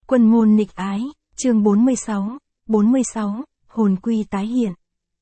Quân môn nghịch ái, chương 46, hồn quy tái hiện.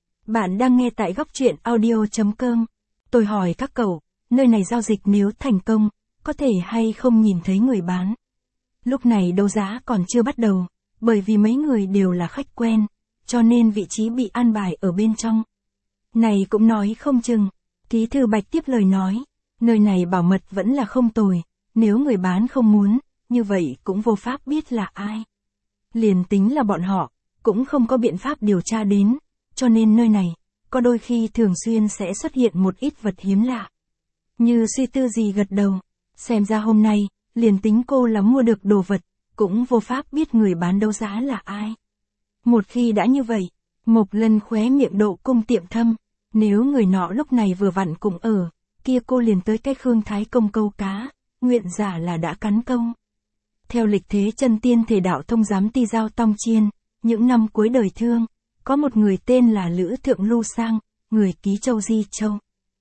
Bạn đang nghe tại góc truyện audio.com. Tôi hỏi các cậu, nơi này giao dịch nếu thành công, có thể hay không nhìn thấy người bán. Lúc này đấu giá còn chưa bắt đầu, bởi vì mấy người đều là khách quen, cho nên vị trí bị an bài ở bên trong. Này cũng nói không chừng, ký thư Bạch tiếp lời nói, nơi này bảo mật vẫn là không tồi, nếu người bán không muốn, như vậy cũng vô pháp biết là ai. Liền tính là bọn họ, cũng không có biện pháp điều tra đến, cho nên nơi này, có đôi khi thường xuyên sẽ xuất hiện một ít vật hiếm lạ. Như suy tư gì gật đầu, xem ra hôm nay, liền tính cô là mua được đồ vật, cũng vô pháp biết người bán đấu giá là ai. Một khi đã như vậy, Mộc Lân khóe miệng độ cung tiệm thâm, nếu người nọ lúc này vừa vặn cùng ở, kia cô liền tới cái Khương Thái Công câu cá, nguyện giả là đã cắn công. Theo lịch thế chân tiên thể đạo thông giám ti giao tong chiên, những năm cuối đời thương, có một người tên là Lữ Thượng Lưu Sang, người ký châu Di Châu.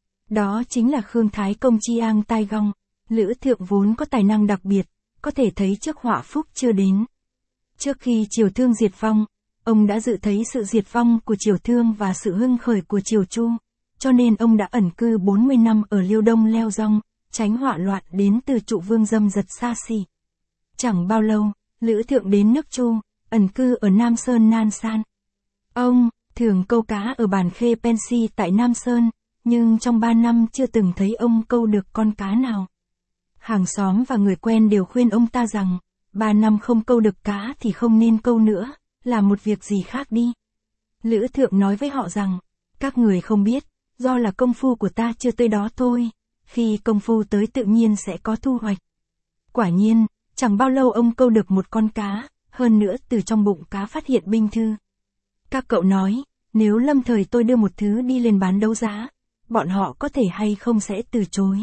Đó chính là Khương Thái Công chi ang tai gong, Lữ Thượng vốn có tài năng đặc biệt, có thể thấy trước họa phúc chưa đến. Trước khi triều Thương diệt vong, ông đã dự thấy sự diệt vong của triều Thương và sự hưng khởi của triều Chu, cho nên ông đã ẩn cư 40 năm ở Liêu Đông Leo Dong, tránh họa loạn đến từ trụ vương dâm dật xa xỉ. Chẳng bao lâu, Lữ Thượng đến nước Chu, ẩn cư ở Nam Sơn Nan San. Ông thường câu cá ở bản Khê Pensi tại Nam Sơn, nhưng trong 3 năm chưa từng thấy ông câu được con cá nào. Hàng xóm và người quen đều khuyên ông ta rằng, 3 năm không câu được cá thì không nên câu nữa, làm một việc gì khác đi. Lữ Thượng nói với họ rằng, các người không biết, do là công phu của ta chưa tới đó thôi, khi công phu tới tự nhiên sẽ có thu hoạch. Quả nhiên, chẳng bao lâu ông câu được một con cá, hơn nữa từ trong bụng cá phát hiện binh thư. Các cậu nói, nếu lâm thời tôi đưa một thứ đi lên bán đấu giá, bọn họ có thể hay không sẽ từ chối.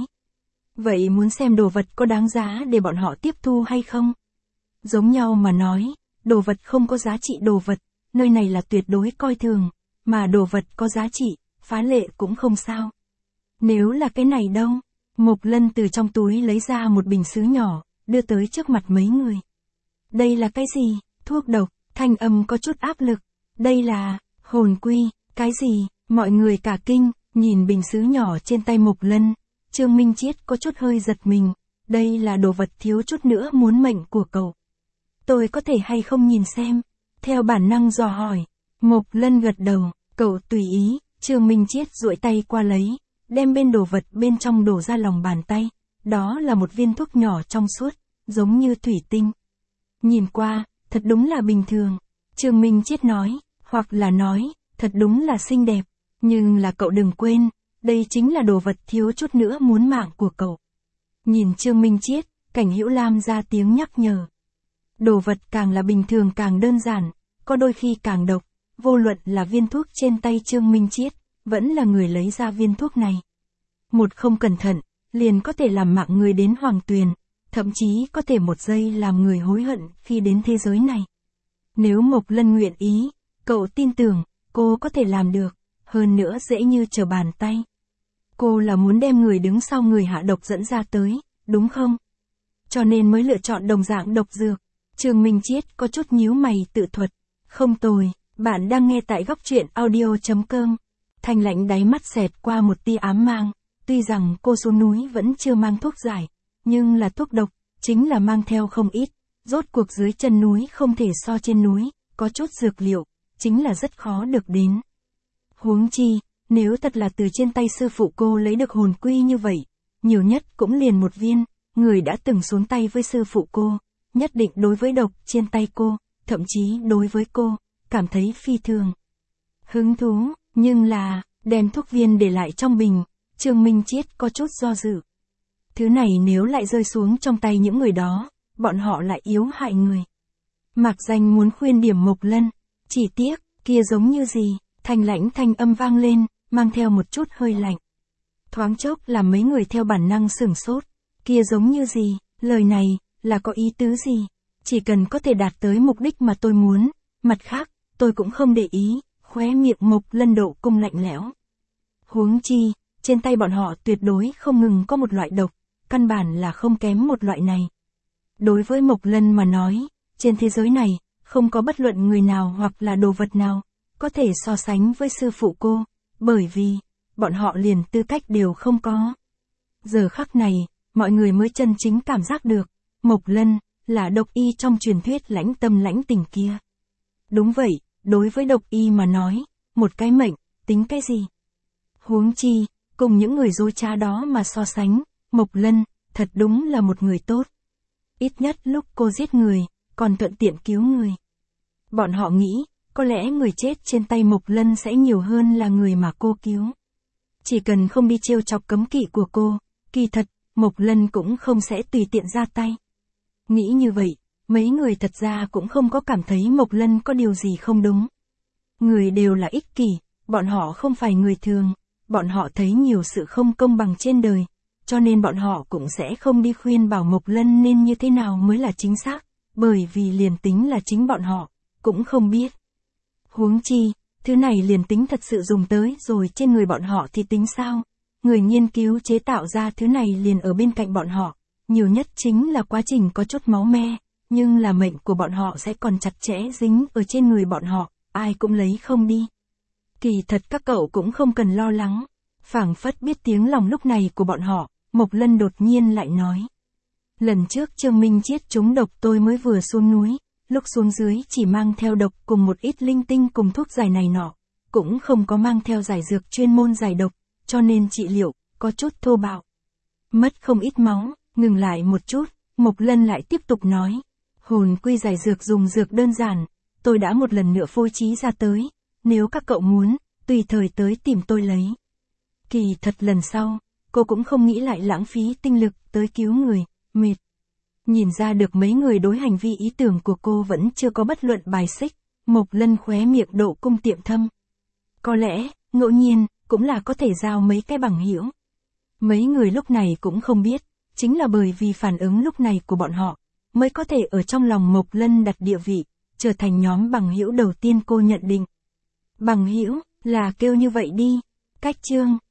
Vậy muốn xem đồ vật có đáng giá để bọn họ tiếp thu hay không? Giống nhau mà nói, đồ vật không có giá trị đồ vật, nơi này là tuyệt đối coi thường, mà đồ vật có giá trị, phá lệ cũng không sao. Nếu là cái này đâu? Mộc Lân từ trong túi lấy ra một bình sứ nhỏ, đưa tới trước mặt mấy người. Đây là cái gì? Thuốc độc, thanh âm có chút áp lực. Đây là, hồn quy, cái gì? Mọi người cả kinh, nhìn bình sứ nhỏ trên tay Mộc Lân. Trương Minh Chiết có chút hơi giật mình. Đây là đồ vật thiếu chút nữa muốn mệnh của cậu. Tôi có thể hay không nhìn xem? Theo bản năng dò hỏi. Mộc Lân gật đầu, cậu tùy ý. Trương Minh Chiết duỗi tay qua lấy, đem bên đồ vật bên trong đổ ra lòng bàn tay. Đó là một viên thuốc nhỏ trong suốt, giống như thủy tinh. Nhìn qua, thật đúng là bình thường. Trương Minh Chiết nói, hoặc là nói, thật đúng là xinh đẹp. Nhưng là cậu đừng quên, đây chính là đồ vật thiếu chút nữa muốn mạng của cậu. Nhìn Trương Minh Chiết, Cảnh Hữu Lam ra tiếng nhắc nhở. Đồ vật càng là bình thường càng đơn giản, có đôi khi càng độc. Vô luận là viên thuốc trên tay Trương Minh Chiết, vẫn là người lấy ra viên thuốc này. Một không cẩn thận, liền có thể làm mạng người đến hoàng tuyền, thậm chí có thể một giây làm người hối hận khi đến thế giới này. Nếu Mộc Lân nguyện ý, cậu tin tưởng, cô có thể làm được, hơn nữa dễ như trở bàn tay. Cô là muốn đem người đứng sau người hạ độc dẫn ra tới, đúng không? Cho nên mới lựa chọn đồng dạng độc dược. Trương Minh Chiết có chút nhíu mày tự thuật. Không tồi, bạn đang nghe tại góc truyện audio.com. Thanh Lãnh đáy mắt xẹt qua một tia ám mang. Tuy rằng cô xuống núi vẫn chưa mang thuốc giải, nhưng là thuốc độc, chính là mang theo không ít. Rốt cuộc dưới chân núi không thể so trên núi, có chút dược liệu, chính là rất khó được đến. Huống chi, nếu thật là từ trên tay sư phụ cô lấy được hồn quy như vậy, nhiều nhất cũng liền một viên, người đã từng xuống tay với sư phụ cô, nhất định đối với độc trên tay cô, thậm chí đối với cô, cảm thấy phi thường hứng thú, nhưng là, đem thuốc viên để lại trong bình, Trương Minh Chiết có chút do dự. Thứ này nếu lại rơi xuống trong tay những người đó, bọn họ lại yếu hại người. Mạc Danh muốn khuyên điểm Mộc Lân, chỉ tiếc, kia giống như gì, Thanh Lãnh thanh âm vang lên, mang theo một chút hơi lạnh. Thoáng chốc làm mấy người theo bản năng sửng sốt, kia giống như gì, lời này, là có ý tứ gì, chỉ cần có thể đạt tới mục đích mà tôi muốn, mặt khác, tôi cũng không để ý, khóe miệng Mộc Lân độ cung lạnh lẽo. Huống chi, trên tay bọn họ tuyệt đối không ngừng có một loại độc, căn bản là không kém một loại này. Đối với Mộc Lân mà nói, trên thế giới này, không có bất luận người nào hoặc là đồ vật nào, có thể so sánh với sư phụ cô, bởi vì, bọn họ liền tư cách đều không có. Giờ khắc này, mọi người mới chân chính cảm giác được, Mộc Lân, là độc y trong truyền thuyết lãnh tâm lãnh tình kia. Đúng vậy, đối với độc y mà nói, một cái mệnh, tính cái gì? Huống chi, cùng những người dối trá đó mà so sánh, Mộc Lân, thật đúng là một người tốt. Ít nhất lúc cô giết người, còn thuận tiện cứu người. Bọn họ nghĩ, có lẽ người chết trên tay Mộc Lân sẽ nhiều hơn là người mà cô cứu. Chỉ cần không đi trêu chọc cấm kỵ của cô, kỳ thật, Mộc Lân cũng không sẽ tùy tiện ra tay. Nghĩ như vậy, mấy người thật ra cũng không có cảm thấy Mộc Lân có điều gì không đúng. Người đều là ích kỷ, bọn họ không phải người thường, bọn họ thấy nhiều sự không công bằng trên đời, cho nên bọn họ cũng sẽ không đi khuyên bảo Mộc Lân nên như thế nào mới là chính xác, bởi vì liền tính là chính bọn họ, cũng không biết. Huống chi, thứ này liền tính thật sự dùng tới rồi trên người bọn họ thì tính sao? Người nghiên cứu chế tạo ra thứ này liền ở bên cạnh bọn họ, nhiều nhất chính là quá trình có chút máu me, nhưng là mệnh của bọn họ sẽ còn chặt chẽ dính ở trên người bọn họ, ai cũng lấy không đi. Kỳ thật các cậu cũng không cần lo lắng, phảng phất biết tiếng lòng lúc này của bọn họ, Mộc Lân đột nhiên lại nói. Lần trước Trương Minh Chiết trúng độc tôi mới vừa xuống núi, lúc xuống dưới chỉ mang theo độc cùng một ít linh tinh cùng thuốc giải này nọ, cũng không có mang theo giải dược chuyên môn giải độc, cho nên trị liệu, có chút thô bạo. Mất không ít máu, ngừng lại một chút, Mộc Lân lại tiếp tục nói. Hồn quy giải dược dùng dược đơn giản, tôi đã một lần nữa phối trí ra tới, nếu các cậu muốn, tùy thời tới tìm tôi lấy. Kỳ thật lần sau, cô cũng không nghĩ lại lãng phí tinh lực tới cứu người, mệt. Nhìn ra được mấy người đối hành vi ý tưởng của cô vẫn chưa có bất luận bài xích, Mộc Lân khóe miệng độ cung tiệm thâm. Có lẽ, ngẫu nhiên, cũng là có thể giao mấy cái bằng hữu. Mấy người lúc này cũng không biết, chính là bởi vì phản ứng lúc này của bọn họ, mới có thể ở trong lòng Mộc Lân đặt địa vị, trở thành nhóm bằng hữu đầu tiên cô nhận định. Bằng hữu, là kêu như vậy đi. Cách chương